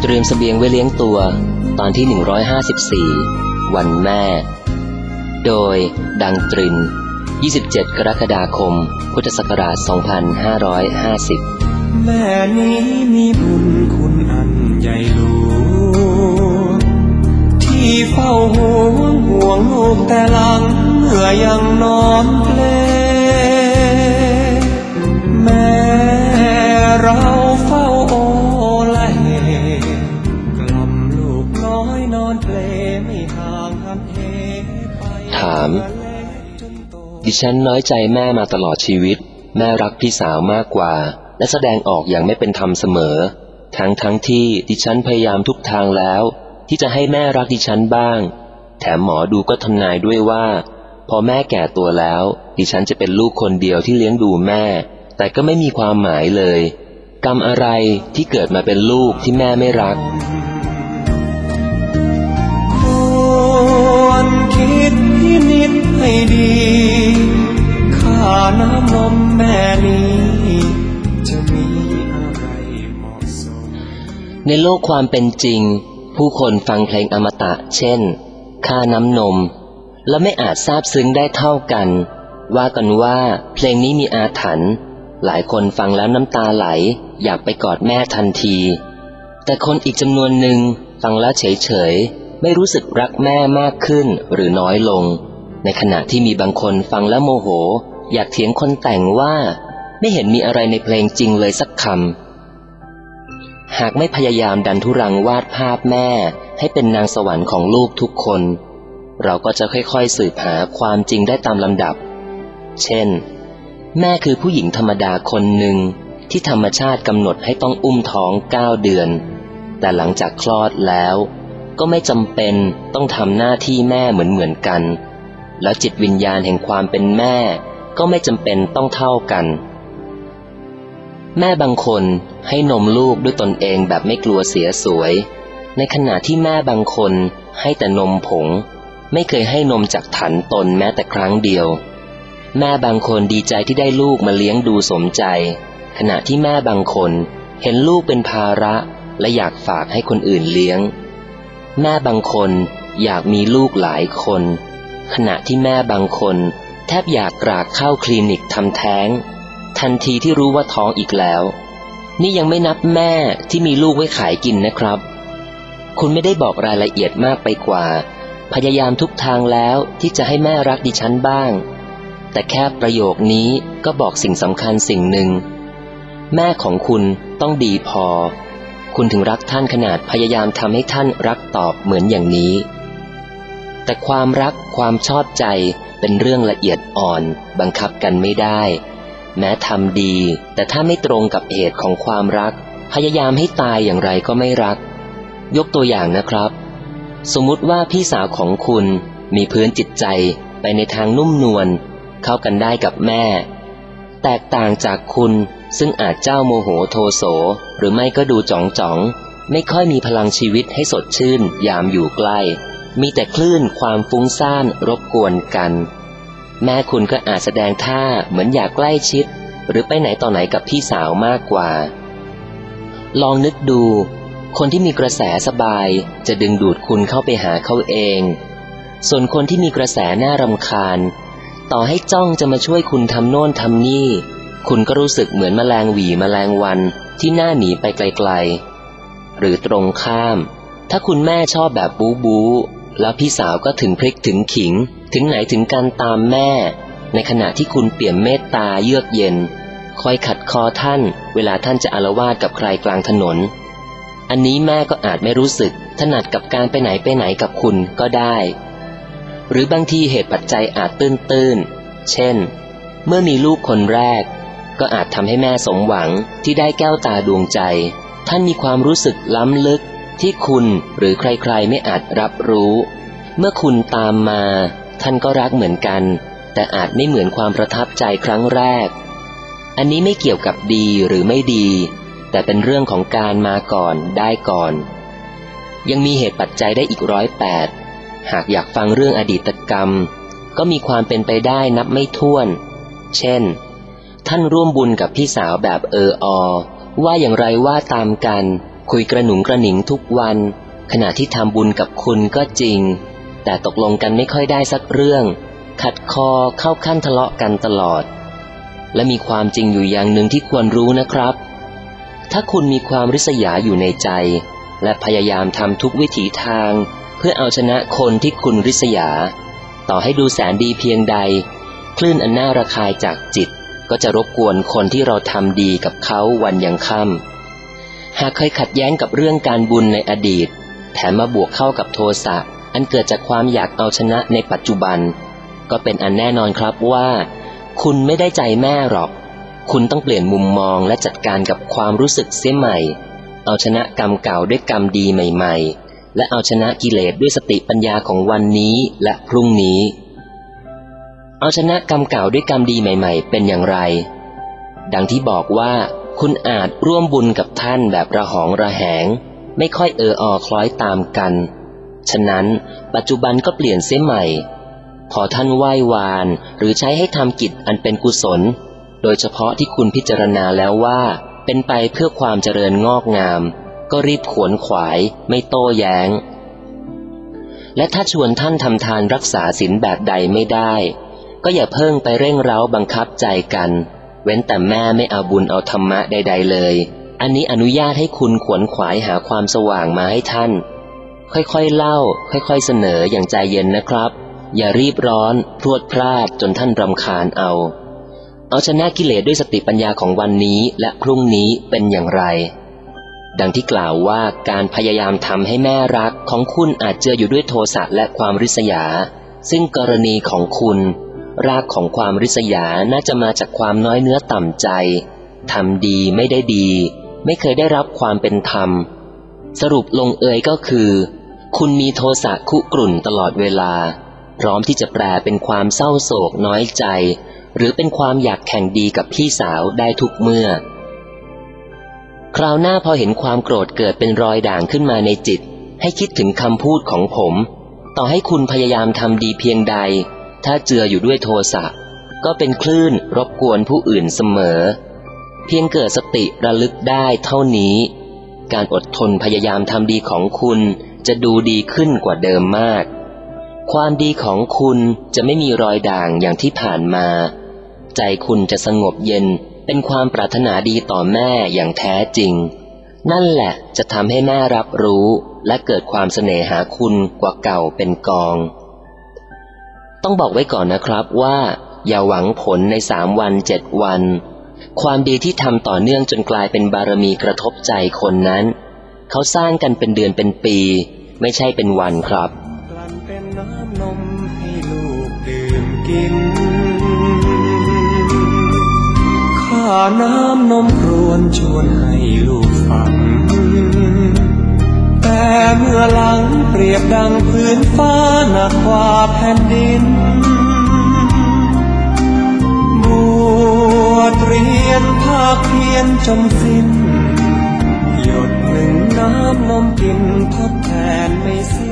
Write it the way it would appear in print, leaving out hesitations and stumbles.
ตรียมเสบียงไว้เลี้ยงตัวตอนที่154วันแม่โดยดังตริน27 กรกฎาคมพุทธศักราช 2550 แม่นี้มีบุญคุณอันใหญ่หลวงที่เฝ้าห่วงลูกแต่หลังเมื่อยังนอนเพลแม่เราเฝ้าโอละเหกล่อมลูกน้อยนอนเพลไม่ห่างหันเหไปถามดิฉันน้อยใจแม่มาตลอดชีวิตแม่รักพี่สาวมากกว่าและแสดงออกอย่างไม่เป็นธรรมเสมอทั้งที่ดิฉันพยายามทุกทางแล้วที่จะให้แม่รักดิฉันบ้างแถมหมอดูก็ทำนายด้วยว่าพอแม่แก่ตัวแล้วดิฉันจะเป็นลูกคนเดียวที่เลี้ยงดูแม่แต่ก็ไม่มีความหมายเลยกรรมอะไรที่เกิดมาเป็นลูกที่แม่ไม่รักควรคิดพินิจให้ดีค่าน้ำนมแม่นี้จะมีอะไรเหมาะสมในโลกความเป็นจริงผู้คนฟังเพลงอมตะเช่นค่าน้ำนมและไม่อาจซาบซึ้งได้เท่ากันว่ากันว่าเพลงนี้มีอาถรรพ์หลายคนฟังแล้วน้ำตาไหลอยากไปกอดแม่ทันทีแต่คนอีกจำนวนหนึ่งฟังแล้วเฉยไม่รู้สึกรักแม่มากขึ้นหรือน้อยลงในขณะที่มีบางคนฟังแล้วโมโหอยากเถียงคนแต่งว่าไม่เห็นมีอะไรในเพลงจริงเลยสักคำหากไม่พยายามดันทุรังวาดภาพแม่ให้เป็นนางสวรรค์ของลูกทุกคนเราก็จะค่อยๆสืบหาความจริงได้ตามลำดับเช่นแม่คือผู้หญิงธรรมดาคนหนึ่งที่ธรรมชาติกำหนดให้ต้องอุ้มท้อง9 เดือนแต่หลังจากคลอดแล้วก็ไม่จำเป็นต้องทำหน้าที่แม่เหมือนกันแล้วจิตวิญญาณแห่งความเป็นแม่ก็ไม่จำเป็นต้องเท่ากันแม่บางคนให้นมลูกด้วยตนเองแบบไม่กลัวเสียสวยในขณะที่แม่บางคนให้แต่นมผงไม่เคยให้นมจากถันตนแม้แต่ครั้งเดียวแม่บางคนดีใจที่ได้ลูกมาเลี้ยงดูสมใจขณะที่แม่บางคนเห็นลูกเป็นภาระและอยากฝากให้คนอื่นเลี้ยงแม่บางคนอยากมีลูกหลายคนขณะที่แม่บางคนแทบอยากกรากเข้าคลินิกทำแท้งทันทีที่รู้ว่าท้องอีกแล้วนี่ยังไม่นับแม่ที่มีลูกไว้ขายกินนะครับคุณไม่ได้บอกรายละเอียดมากไปกว่าพยายามทุกทางแล้วที่จะให้แม่รักดิฉันบ้างแต่แค่ประโยคนี้ก็บอกสิ่งสำคัญสิ่งหนึ่งแม่ของคุณต้องดีพอคุณถึงรักท่านขนาดพยายามทำให้ท่านรักตอบเหมือนอย่างนี้แต่ความรักความชอบใจเป็นเรื่องละเอียดอ่อนบังคับกันไม่ได้แม้ทำดีแต่ถ้าไม่ตรงกับเหตุของความรักพยายามให้ตายอย่างไรก็ไม่รักยกตัวอย่างนะครับสมมุติว่าพี่สาวของคุณมีพื้นจิตใจไปในทางนุ่มนวลเข้ากันได้กับแม่แตกต่างจากคุณซึ่งอาจเจ้าโมโหโทโสหรือไม่ก็ดูจ๋องไม่ค่อยมีพลังชีวิตให้สดชื่นยามอยู่ใกล้มีแต่คลื่นความฟุ้งซ่านรบกวนกันแม่คุณก็อาจแสดงท่าเหมือนอยากใกล้ชิดหรือไปไหนต่อไหนกับพี่สาวมากกว่าลองนึกดูคนที่มีกระแสสบายจะดึงดูดคุณเข้าไปหาเขาเองส่วนคนที่มีกระแสน่ารำคาญต่อให้จ้องจะมาช่วยคุณทำโน่นทำนี่คุณก็รู้สึกเหมือนแมลงหวี่แมลงวันที่น่าหนีไปไกลๆหรือตรงข้ามถ้าคุณแม่ชอบแบบบู๊แล้วพี่สาวก็ถึงพริกถึงขิงถึงไหนถึงการตามแม่ในขณะที่คุณเปี่ยมเมตตาเยือกเย็นคอยขัดคอท่านเวลาท่านจะอาละวาดกับใครกลางถนนอันนี้แม่ก็อาจไม่รู้สึกถนัดกับการไปไหนกับคุณก็ได้หรือบางทีเหตุปัจจัยอาจตื้นเช่นเมื่อมีลูกคนแรกก็อาจทำให้แม่สมหวังที่ได้แก้วตาดวงใจท่านมีความรู้สึกล้ำลึกที่คุณหรือใครๆไม่อาจรับรู้เมื่อคุณตามมาท่านก็รักเหมือนกันแต่อาจไม่เหมือนความประทับใจครั้งแรกอันนี้ไม่เกี่ยวกับดีหรือไม่ดีแต่เป็นเรื่องของการมาก่อนได้ก่อนยังมีเหตุปัจจัยได้อีก108หากอยากฟังเรื่องอดีตกรรมก็มีความเป็นไปได้นับไม่ถ้วนเช่นท่านร่วมบุญกับพี่สาวแบบว่าอย่างไรว่าตามกันคุยกระหนุงกระหนิงทุกวันขณะที่ทำบุญกับคุณก็จริงแต่ตกลงกันไม่ค่อยได้สักเรื่องขัดคอเข้าขั้นทะเลาะกันตลอดและมีความจริงอยู่อย่างหนึ่งที่ควรรู้นะครับถ้าคุณมีความริษยาอยู่ในใจและพยายามทำทุกวิถีทางเพื่อเอาชนะคนที่คุณริษยาต่อให้ดูแสนดีเพียงใดคลื่นอันน่าระคายจากจิตก็จะรบกวนคนที่เราทำดีกับเขาวันยังค่ำหากเคยขัดแย้งกับเรื่องการบุญในอดีตแถมมาบวกเข้ากับโทสะอันเกิดจากความอยากเอาชนะในปัจจุบันก็เป็นอันแน่นอนครับว่าคุณไม่ได้ใจแม่หรอกคุณต้องเปลี่ยนมุมมองและจัดการกับความรู้สึกเสียใหม่เอาชนะกรรมเก่าด้วยกรรมดีใหม่ๆและเอาชนะกิเลสด้วยสติปัญญาของวันนี้และพรุ่งนี้เอาชนะกรรมเก่าด้วยกรรมดีใหม่ๆเป็นอย่างไรดังที่บอกว่าคุณอาจร่วมบุญกับท่านแบบระหองระแหงไม่ค่อยอคล้อยตามกันฉะนั้นปัจจุบันก็เปลี่ยนเสียใหม่พอท่านไหว้วานหรือใช้ให้ทำกิจอันเป็นกุศลโดยเฉพาะที่คุณพิจารณาแล้วว่าเป็นไปเพื่อความเจริญงอกงามก็รีบขวนขวายไม่โต้แย้งและถ้าชวนท่านทำทานรักษาศีลแบบใดไม่ได้ก็อย่าเพิ่งไปเร่งเร้าบังคับใจกันเว้นแต่แม่ไม่เอาบุญเอาธรรมะใดๆเลยอันนี้อนุญาตให้คุณขวนขวายหาความสว่างมาให้ท่านค่อยๆเล่าค่อยๆเสนออย่างใจเย็นนะครับอย่ารีบร้อนพรวดพราดจนท่านรำคาญเอาชนะกิเลสด้วยสติปัญญาของวันนี้และพรุ่งนี้เป็นอย่างไรดังที่กล่าวว่าการพยายามทำให้แม่รักของคุณอาจเจืออยู่ด้วยโทสะและความริษยาซึ่งกรณีของคุณรากของความริษยาน่าจะมาจากความน้อยเนื้อต่ำใจทำดีไม่ได้ดีไม่เคยได้รับความเป็นธรรมสรุปลงเอยก็คือคุณมีโทสะคุกรุ่นตลอดเวลาพร้อมที่จะแปลเป็นความเศร้าโศกน้อยใจหรือเป็นความอยากแข่งดีกับพี่สาวได้ทุกเมื่อคราวหน้าพอเห็นความโกรธเกิดเป็นรอยด่างขึ้นมาในจิตให้คิดถึงคำพูดของผมต่อให้คุณพยายามทำดีเพียงใดถ้าเจืออยู่ด้วยโทสะก็เป็นคลื่นรบกวนผู้อื่นเสมอเพียงเกิดสติระลึกได้เท่านี้การอดทนพยายามทำดีของคุณจะดูดีขึ้นกว่าเดิมมากความดีของคุณจะไม่มีรอยด่างอย่างที่ผ่านมาใจคุณจะสงบเย็นเป็นความปรารถนาดีต่อแม่อย่างแท้จริงนั่นแหละจะทำให้แม่รับรู้และเกิดความเสน่หาคุณกว่าเก่าเป็นกองต้องบอกไว้ก่อนนะครับว่าอย่าหวังผลใน3 วัน 7 วันความดีที่ทำต่อเนื่องจนกลายเป็นบารมีกระทบใจคนนั้นเขาสร้างกันเป็นเดือนเป็นปีไม่ใช่เป็นวันครับกลั่นเป็นน้ำนมให้ลูกดื่มกินข้าน้ำนมครวญชวนให้ลูกฟังแต่เมื่อหลังเปรียบดังพื้นฟ้าหนักกว่าแผ่นดินบวชเรียนภาคเพียรจนสิ้นหยดหนึ่งน้ำนมกินทดแทนไม่สิ้น